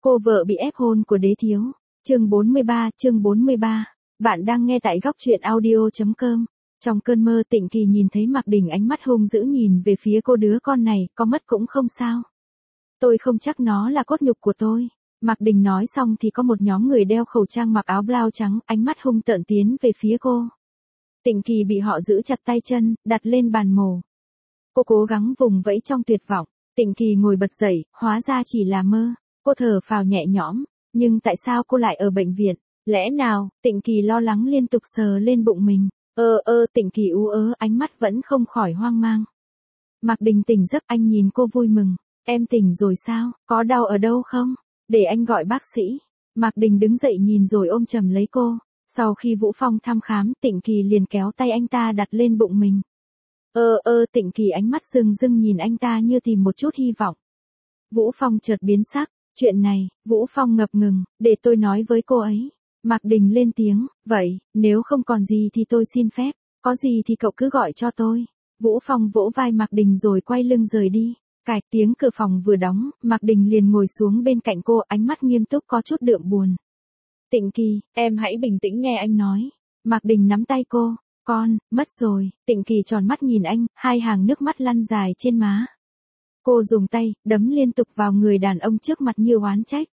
Cô vợ bị ép hôn của đế thiếu. Chương 43. Bạn đang nghe tại góc truyện audio.com. Trong cơn mơ Tịnh Kỳ nhìn thấy Mạc Đình ánh mắt hung dữ nhìn về phía cô đứa con này, có mất cũng không sao. Tôi không chắc nó là cốt nhục của tôi. Mạc Đình nói xong thì có một nhóm người đeo khẩu trang mặc áo blau trắng, ánh mắt hung tợn tiến về phía cô. Tịnh Kỳ bị họ giữ chặt tay chân, đặt lên bàn mổ. Cô cố gắng vùng vẫy trong tuyệt vọng. Tịnh Kỳ ngồi bật dậy, hóa ra chỉ là mơ. Cô thở phào nhẹ nhõm, nhưng tại sao cô lại ở bệnh viện? Lẽ nào? Tịnh Kỳ lo lắng liên tục sờ lên bụng mình. Tịnh Kỳ ú ánh mắt vẫn không khỏi hoang mang. Mạc Đình tỉnh giấc, anh nhìn cô vui mừng. Em tỉnh rồi sao? Có đau ở đâu không? Để anh gọi bác sĩ. Mạc Đình đứng dậy nhìn rồi ôm chầm lấy cô. Sau khi Vũ Phong thăm khám, Tịnh Kỳ liền kéo tay anh ta đặt lên bụng mình. Tịnh Kỳ ánh mắt rưng rưng nhìn anh ta như tìm một chút hy vọng. Vũ Phong chợt biến sắc. Chuyện này, Vũ Phong ngập ngừng, để tôi nói với cô ấy. Mạc Đình lên tiếng, vậy, nếu không còn gì thì tôi xin phép, có gì thì cậu cứ gọi cho tôi. Vũ Phong vỗ vai Mạc Đình rồi quay lưng rời đi. Cạch tiếng cửa phòng vừa đóng, Mạc Đình liền ngồi xuống bên cạnh cô, ánh mắt nghiêm túc có chút đượm buồn. Tịnh Kỳ, em hãy bình tĩnh nghe anh nói. Mạc Đình nắm tay cô, con, mất rồi. Tịnh Kỳ tròn mắt nhìn anh, hai hàng nước mắt lăn dài trên má. Cô dùng tay, đấm liên tục vào người đàn ông trước mặt như oán trách.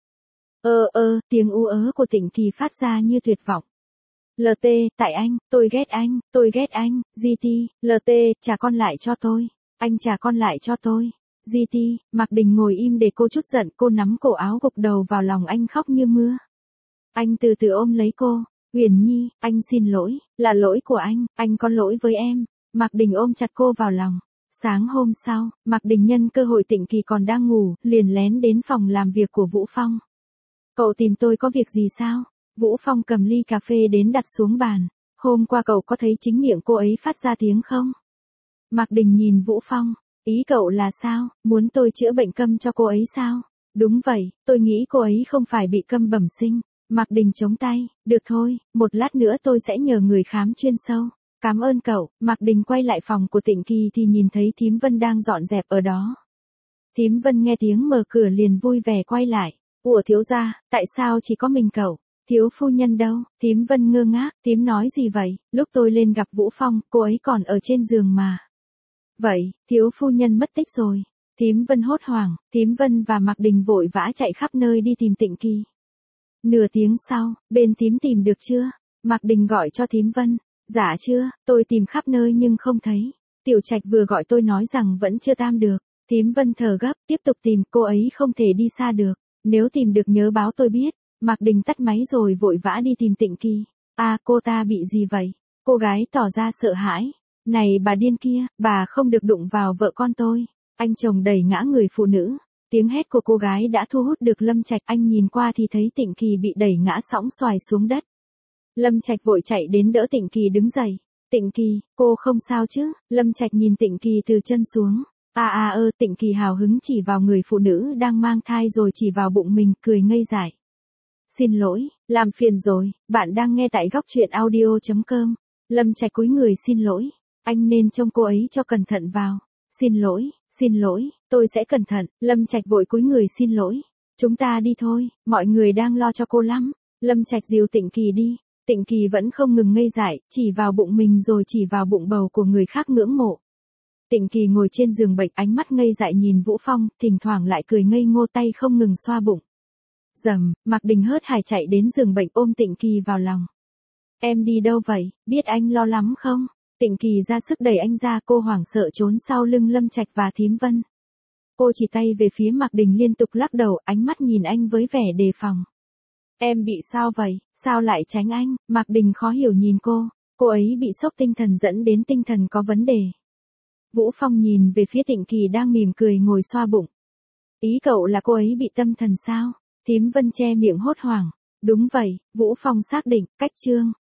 Tiếng của Tịnh Kỳ phát ra như tuyệt vọng. LT, tại anh, tôi ghét anh, GT, LT, trả con lại cho tôi. Anh trả con lại cho tôi. GT, Mạc Đình ngồi im để cô chút giận, cô nắm cổ áo gục đầu vào lòng anh khóc như mưa. Anh từ từ ôm lấy cô. Huyền Nhi, anh xin lỗi, là lỗi của anh có lỗi với em. Mạc Đình ôm chặt cô vào lòng. Sáng hôm sau, Mạc Đình nhân cơ hội Tịnh Kỳ còn đang ngủ, liền lén đến phòng làm việc của Vũ Phong. Cậu tìm tôi có việc gì sao? Vũ Phong cầm ly cà phê đến đặt xuống bàn. Hôm qua cậu có thấy chính miệng cô ấy phát ra tiếng không? Mạc Đình nhìn Vũ Phong. Ý cậu là sao? Muốn tôi chữa bệnh câm cho cô ấy sao? Đúng vậy, tôi nghĩ cô ấy không phải bị câm bẩm sinh. Mạc Đình chống tay. Được thôi, một lát nữa tôi sẽ nhờ người khám chuyên sâu. Cảm ơn cậu. Mạc Đình quay lại phòng của Tịnh Kỳ thì nhìn thấy Thím Vân đang dọn dẹp ở đó. Thím Vân nghe tiếng mở cửa liền vui vẻ quay lại. Ủa thiếu gia, tại sao chỉ có mình cậu? Thiếu phu nhân đâu? Thím Vân ngơ ngác, thím nói gì vậy? Lúc tôi lên gặp Vũ Phong, cô ấy còn ở trên giường mà. Vậy, thiếu phu nhân mất tích rồi. Thím Vân hốt hoảng, Thím Vân và Mạc Đình vội vã chạy khắp nơi đi tìm Tịnh Kỳ. Nửa tiếng sau, bên thím tìm được chưa? Mạc Đình gọi cho Thím Vân. Dạ chưa, tôi tìm khắp nơi nhưng không thấy. Tiểu Trạch vừa gọi tôi nói rằng vẫn chưa tam được. Thím Vân thở gấp, tiếp tục tìm, cô ấy không thể đi xa được. Nếu tìm được nhớ báo tôi biết. Mạc Đình tắt máy rồi vội vã đi tìm Tịnh Kỳ. Cô ta bị gì vậy? Cô gái tỏ ra sợ hãi. Này bà điên kia, bà không được đụng vào vợ con tôi. Anh chồng đẩy ngã người phụ nữ. Tiếng hét của cô gái đã thu hút được Lâm Trạch, anh nhìn qua thì thấy Tịnh Kỳ bị đẩy ngã sõng xoài xuống đất. Lâm Trạch vội chạy đến đỡ Tịnh Kỳ đứng dậy. Tịnh Kỳ, cô không sao chứ? Lâm Trạch nhìn Tịnh Kỳ từ chân xuống. Tịnh Kỳ hào hứng chỉ vào người phụ nữ đang mang thai rồi chỉ vào bụng mình, cười ngây dại. Xin lỗi, làm phiền rồi, bạn đang nghe tại góc truyện audio.com. Lâm Trạch cúi người xin lỗi. Anh nên trông cô ấy cho cẩn thận vào. Xin lỗi, tôi sẽ cẩn thận. Lâm Trạch vội cúi người xin lỗi. Chúng ta đi thôi, mọi người đang lo cho cô lắm. Lâm Trạch dìu Tịnh Kỳ đi. Tịnh Kỳ vẫn không ngừng ngây dại, chỉ vào bụng mình rồi chỉ vào bụng bầu của người khác ngưỡng mộ. Tịnh Kỳ ngồi trên giường bệnh, ánh mắt ngây dại nhìn Vũ Phong, thỉnh thoảng lại cười ngây ngô, tay không ngừng xoa bụng. Dầm, Mạc Đình hớt hải chạy đến giường bệnh ôm Tịnh Kỳ vào lòng. Em đi đâu vậy, biết anh lo lắm không? Tịnh Kỳ ra sức đẩy anh ra, cô hoảng sợ trốn sau lưng Lâm Trạch và Thím Vân. Cô chỉ tay về phía Mạc Đình liên tục lắc đầu, ánh mắt nhìn anh với vẻ đề phòng. Em bị sao vậy, sao lại tránh anh? Mạc Đình khó hiểu nhìn cô ấy bị sốc tinh thần dẫn đến tinh thần có vấn đề. Vũ Phong nhìn về phía Tịnh Kỳ đang mỉm cười ngồi xoa bụng. Ý cậu là cô ấy bị tâm thần sao? Thím Vân che miệng hốt hoảng. Đúng vậy, Vũ Phong xác định, cách chương.